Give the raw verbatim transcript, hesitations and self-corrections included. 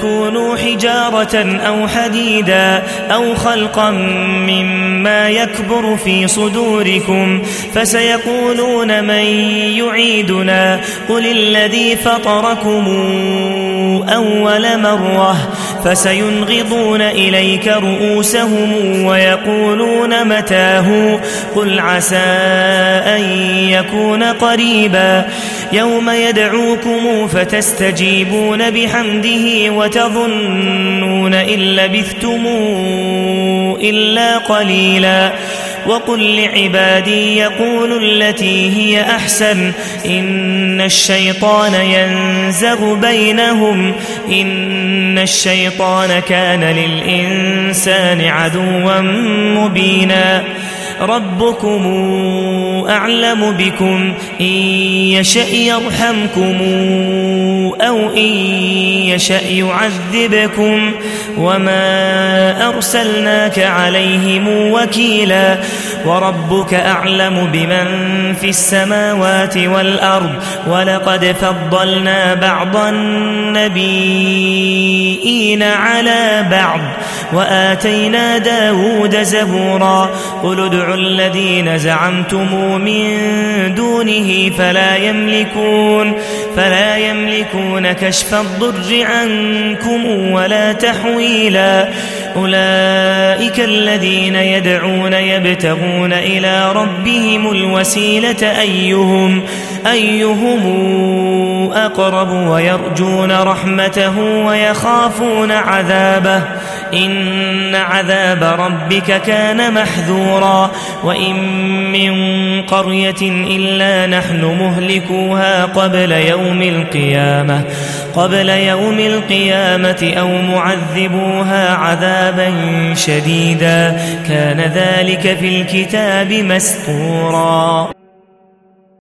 كونوا حجارة أو حديدا أو خلقا مما يكبر في صدوركم فسيقولون من يعيدنا قل الذي فطركم أول مرة فسينغضون إليك رؤوسهم ويقولون متاه قل عسى أن يكون قريبا يوم يدعوكم فتستجيبون بحمده وتظنون إن لبثتم إلا قليلا وقل لعبادي يقولوا التي هي أحسن إن الشيطان ينزغ بينهم إن الشيطان كان للإنسان عدوا مبينا ربكم أعلم بكم إن يشأ يرحمكم أو إن يشأ يعذبكم وما أرسلناك عليهم وكيلا وربك أعلم بمن في السماوات والأرض ولقد فضلنا بعض النبيين على بعض وآتينا داود زبورا قل ادعوا الذين زعمتم من دونه فلا يملكون فلا يملكون كشف الضر عنكم ولا تحويلا أولئك الذين يدعون يبتغون إلى ربهم الوسيلة أيهم أيهم أقرب ويرجون رحمته ويخافون عذابه إن عذاب ربك كان محذورا وإن من قرية إلا نحن مهلكوها قبل يوم القيامة قبل يوم القيامة أو معذبوها عذابا شديدا كان ذلك في الكتاب مسطورا.